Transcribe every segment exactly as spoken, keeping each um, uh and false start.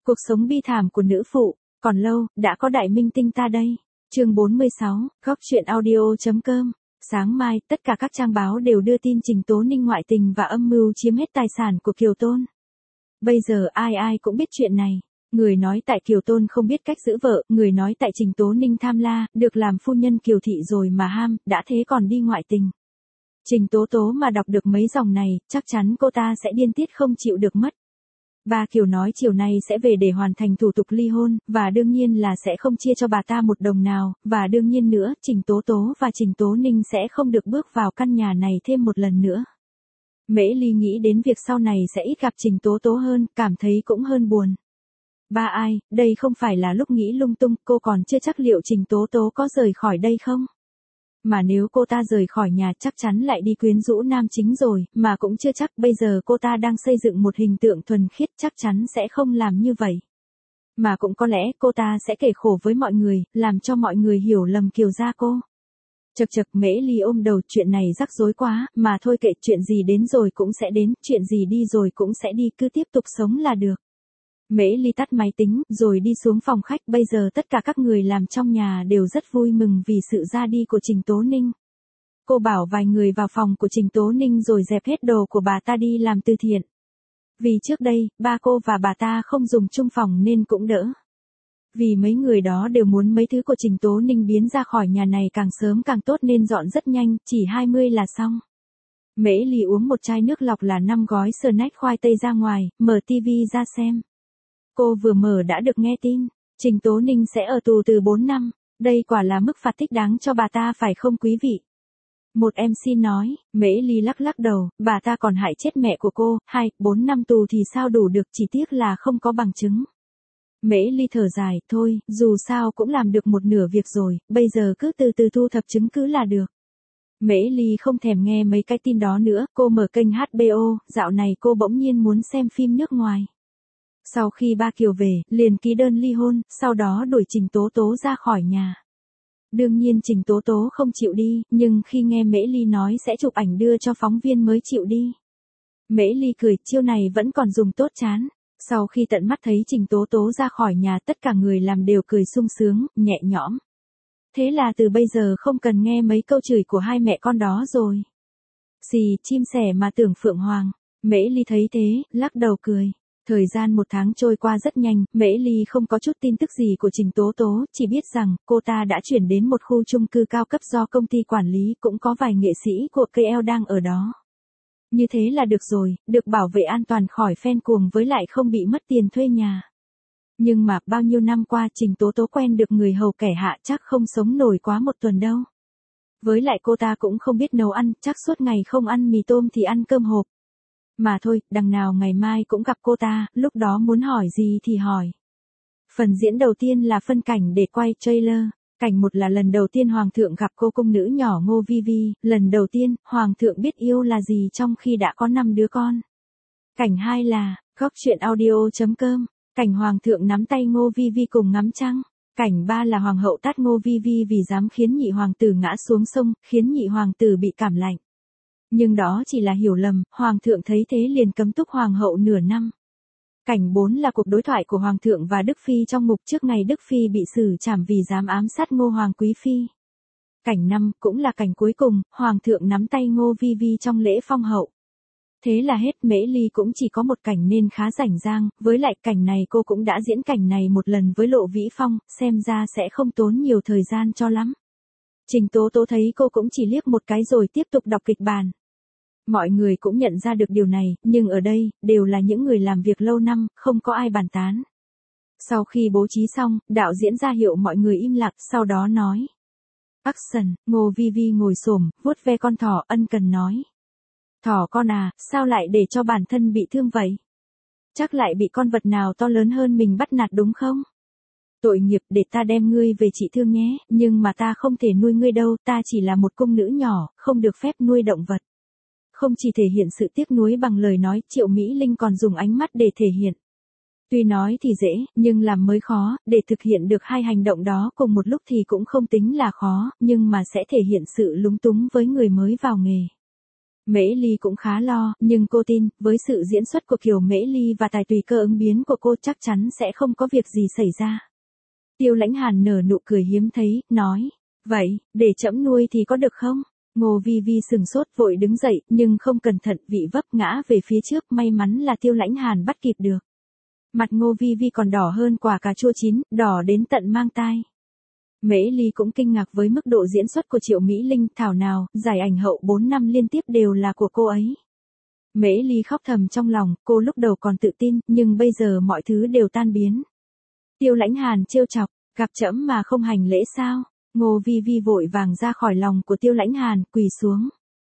Cuộc sống bi thảm của nữ phụ, còn lâu, đã có đại minh tinh ta đây. Chương bốn mươi sáu, góc truyện audio.com. Sáng mai, tất cả các trang báo đều đưa tin Trình Tố Ninh ngoại tình và âm mưu chiếm hết tài sản của Kiều Tôn. Bây giờ ai ai cũng biết chuyện này. Người nói tại Kiều Tôn không biết cách giữ vợ, người nói tại Trình Tố Ninh tham la, được làm phu nhân Kiều Thị rồi mà ham, đã thế còn đi ngoại tình. Trình Tố Tố mà đọc được mấy dòng này, chắc chắn cô ta sẽ điên tiết không chịu được mất. Ba Kiều nói chiều nay sẽ về để hoàn thành thủ tục ly hôn, và đương nhiên là sẽ không chia cho bà ta một đồng nào, và đương nhiên nữa, Trình Tố Tố và Trình Tố Ninh sẽ không được bước vào căn nhà này thêm một lần nữa. Mễ Ly nghĩ đến việc sau này sẽ ít gặp Trình Tố Tố hơn, cảm thấy cũng hơn buồn. Ba ai, đây không phải là lúc nghĩ lung tung, cô còn chưa chắc liệu Trình Tố Tố có rời khỏi đây không? Mà nếu cô ta rời khỏi nhà chắc chắn lại đi quyến rũ nam chính rồi, mà cũng chưa chắc, bây giờ cô ta đang xây dựng một hình tượng thuần khiết, chắc chắn sẽ không làm như vậy. Mà cũng có lẽ cô ta sẽ kể khổ với mọi người, làm cho mọi người hiểu lầm Kiều gia cô. Chật chật, Mễ Ly ôm đầu, chuyện này rắc rối quá, mà thôi kệ, chuyện gì đến rồi cũng sẽ đến, chuyện gì đi rồi cũng sẽ đi, cứ tiếp tục sống là được. Mễ Ly tắt máy tính, rồi đi xuống phòng khách, bây giờ tất cả các người làm trong nhà đều rất vui mừng vì sự ra đi của Trình Tố Ninh. Cô bảo vài người vào phòng của Trình Tố Ninh rồi dẹp hết đồ của bà ta đi làm từ thiện. Vì trước đây, ba cô và bà ta không dùng chung phòng nên cũng đỡ. Vì mấy người đó đều muốn mấy thứ của Trình Tố Ninh biến ra khỏi nhà này càng sớm càng tốt nên dọn rất nhanh, chỉ hai mươi là xong. Mễ Ly uống một chai nước lọc là năm gói snack khoai tây ra ngoài, mở tivi ra xem. Cô vừa mở đã được nghe tin, Trình Tố Ninh sẽ ở tù từ bốn năm, đây quả là mức phạt thích đáng cho bà ta phải không quý vị? Một em xê nói, Mễ Ly lắc lắc đầu, bà ta còn hại chết mẹ của cô, hai, bốn năm tù thì sao đủ được, chỉ tiếc là không có bằng chứng. Mễ Ly thở dài, thôi, dù sao cũng làm được một nửa việc rồi, bây giờ cứ từ từ thu thập chứng cứ là được. Mễ Ly không thèm nghe mấy cái tin đó nữa, cô mở kênh hát bê ô, dạo này cô bỗng nhiên muốn xem phim nước ngoài. Sau khi ba Kiều về, liền ký đơn ly hôn, sau đó đuổi Trình Tố Tố ra khỏi nhà. Đương nhiên Trình Tố Tố không chịu đi, nhưng khi nghe Mễ Ly nói sẽ chụp ảnh đưa cho phóng viên mới chịu đi. Mễ Ly cười, chiêu này vẫn còn dùng tốt chán. Sau khi tận mắt thấy Trình Tố Tố ra khỏi nhà, tất cả người làm đều cười sung sướng, nhẹ nhõm. Thế là từ bây giờ không cần nghe mấy câu chửi của hai mẹ con đó rồi. Xì, chim sẻ mà tưởng Phượng Hoàng. Mễ Ly thấy thế, lắc đầu cười. Thời gian một tháng trôi qua rất nhanh, Mễ Ly không có chút tin tức gì của Trình Tố Tố, chỉ biết rằng, cô ta đã chuyển đến một khu chung cư cao cấp do công ty quản lý, cũng có vài nghệ sĩ của ca lờ đang ở đó. Như thế là được rồi, được bảo vệ an toàn khỏi fan cuồng với lại không bị mất tiền thuê nhà. Nhưng mà, bao nhiêu năm qua Trình Tố Tố quen được người hầu kẻ hạ chắc không sống nổi quá một tuần đâu. Với lại cô ta cũng không biết nấu ăn, chắc suốt ngày không ăn mì tôm thì ăn cơm hộp. Mà thôi, đằng nào ngày mai cũng gặp cô ta, lúc đó muốn hỏi gì thì hỏi. Phần diễn đầu tiên là phân cảnh để quay trailer. Cảnh một là lần đầu tiên Hoàng thượng gặp cô cung nữ nhỏ Ngô Vi Vi, lần đầu tiên, Hoàng thượng biết yêu là gì trong khi đã có năm đứa con. Cảnh hai là, góc truyện audio.com, cảnh Hoàng thượng nắm tay Ngô Vi Vi cùng ngắm trăng. Cảnh ba là Hoàng hậu tát Ngô Vi Vi vì dám khiến nhị hoàng tử ngã xuống sông, khiến nhị hoàng tử bị cảm lạnh. Nhưng đó chỉ là hiểu lầm, Hoàng thượng thấy thế liền cấm túc Hoàng hậu nửa năm. Cảnh bốn là cuộc đối thoại của Hoàng thượng và Đức Phi trong mục trước ngày Đức Phi bị xử trảm vì dám ám sát Ngô Hoàng Quý Phi. Cảnh năm cũng là cảnh cuối cùng, Hoàng thượng nắm tay Ngô Vi Vi trong lễ phong hậu. Thế là hết, Mễ Ly cũng chỉ có một cảnh nên khá rảnh rang, với lại cảnh này cô cũng đã diễn cảnh này một lần với Lộ Vĩ Phong, xem ra sẽ không tốn nhiều thời gian cho lắm. Trình Tố Tố thấy cô cũng chỉ liếc một cái rồi tiếp tục đọc kịch bản. Mọi người cũng nhận ra được điều này, nhưng ở đây, đều là những người làm việc lâu năm, không có ai bàn tán. Sau khi bố trí xong, đạo diễn ra hiệu mọi người im lặng, sau đó nói. Action, Ngô Vi Vi ngồi xổm, vuốt ve con thỏ, ân cần nói. Thỏ con à, sao lại để cho bản thân bị thương vậy? Chắc lại bị con vật nào to lớn hơn mình bắt nạt đúng không? Tội nghiệp, để ta đem ngươi về trị thương nhé, nhưng mà ta không thể nuôi ngươi đâu, ta chỉ là một cung nữ nhỏ, không được phép nuôi động vật. Không chỉ thể hiện sự tiếc nuối bằng lời nói, Triệu Mỹ Linh còn dùng ánh mắt để thể hiện. Tuy nói thì dễ, nhưng làm mới khó, để thực hiện được hai hành động đó cùng một lúc thì cũng không tính là khó, nhưng mà sẽ thể hiện sự lúng túng với người mới vào nghề. Mễ Ly cũng khá lo, nhưng cô tin, với sự diễn xuất của Kiều Mễ Ly và tài tùy cơ ứng biến của cô chắc chắn sẽ không có việc gì xảy ra. Tiêu Lãnh Hàn nở nụ cười hiếm thấy, nói, vậy, để trẫm nuôi thì có được không? Ngô Vi Vi sừng sốt vội đứng dậy, nhưng không cẩn thận vị vấp ngã về phía trước, may mắn là Tiêu Lãnh Hàn bắt kịp được. Mặt Ngô Vi Vi còn đỏ hơn quả cà chua chín, đỏ đến tận mang tai. Mễ Ly cũng kinh ngạc với mức độ diễn xuất của Triệu Mỹ Linh, thảo nào, giải ảnh hậu bốn năm liên tiếp đều là của cô ấy. Mễ Ly khóc thầm trong lòng, cô lúc đầu còn tự tin, nhưng bây giờ mọi thứ đều tan biến. Tiêu Lãnh Hàn trêu chọc, gặp trẫm mà không hành lễ sao? Ngô Vi Vi vội vàng ra khỏi lòng của Tiêu Lãnh Hàn, quỳ xuống.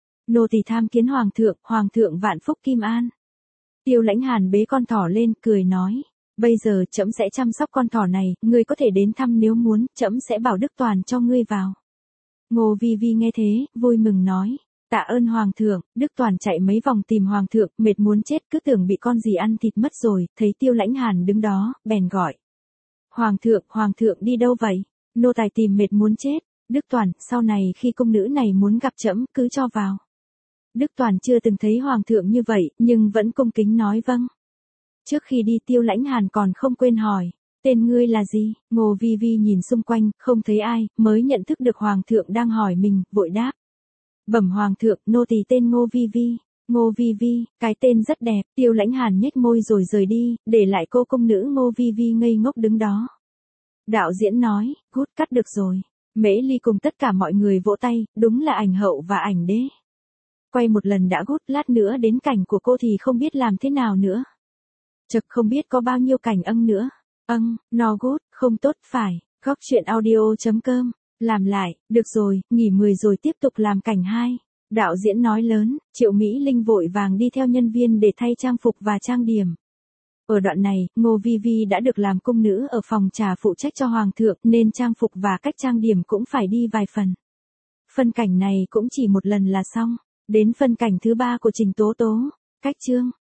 Nô tỳ tham kiến hoàng thượng, hoàng thượng vạn phúc kim an. Tiêu Lãnh Hàn bế con thỏ lên, cười nói, bây giờ trẫm sẽ chăm sóc con thỏ này, ngươi có thể đến thăm nếu muốn, trẫm sẽ bảo Đức Toàn cho ngươi vào. Ngô Vi Vi nghe thế, vui mừng nói, tạ ơn hoàng thượng. Đức Toàn chạy mấy vòng tìm hoàng thượng, mệt muốn chết, cứ tưởng bị con gì ăn thịt mất rồi, thấy Tiêu Lãnh Hàn đứng đó, bèn gọi. Hoàng thượng, hoàng thượng đi đâu vậy? Nô tài tìm mệt muốn chết. Đức Toàn, sau này khi công nữ này muốn gặp trẫm, cứ cho vào. Đức Toàn chưa từng thấy hoàng thượng như vậy, nhưng vẫn cung kính nói vâng. Trước khi đi Tiêu Lãnh Hàn còn không quên hỏi, tên ngươi là gì? Ngô Vi Vi nhìn xung quanh, không thấy ai, mới nhận thức được hoàng thượng đang hỏi mình, vội đáp. Bẩm hoàng thượng, nô tỳ tên Ngô Vi Vi. Ngô Vi Vi, cái tên rất đẹp. Tiêu Lãnh Hàn nhếch môi rồi rời đi, để lại cô công nữ Ngô Vi Vi ngây ngốc đứng đó. Đạo diễn nói, cút cắt được rồi. Mễ Ly cùng tất cả mọi người vỗ tay, đúng là ảnh hậu và ảnh đế. Quay một lần đã gút, lát nữa đến cảnh của cô thì không biết làm thế nào nữa. Chật không biết có bao nhiêu cảnh âng nữa. Âng, no good, không tốt phải. Góc truyện audio chấm com. Làm lại, được rồi, nghỉ mười rồi tiếp tục làm cảnh hai. Đạo diễn nói lớn, Triệu Mỹ Linh vội vàng đi theo nhân viên để thay trang phục và trang điểm. Ở đoạn này, Ngô Vi Vi đã được làm cung nữ ở phòng trà phụ trách cho hoàng thượng, nên trang phục và cách trang điểm cũng phải đi vài phần. Phân cảnh này cũng chỉ một lần là xong. Đến phân cảnh thứ ba của Trình Tố Tố. Cách chương.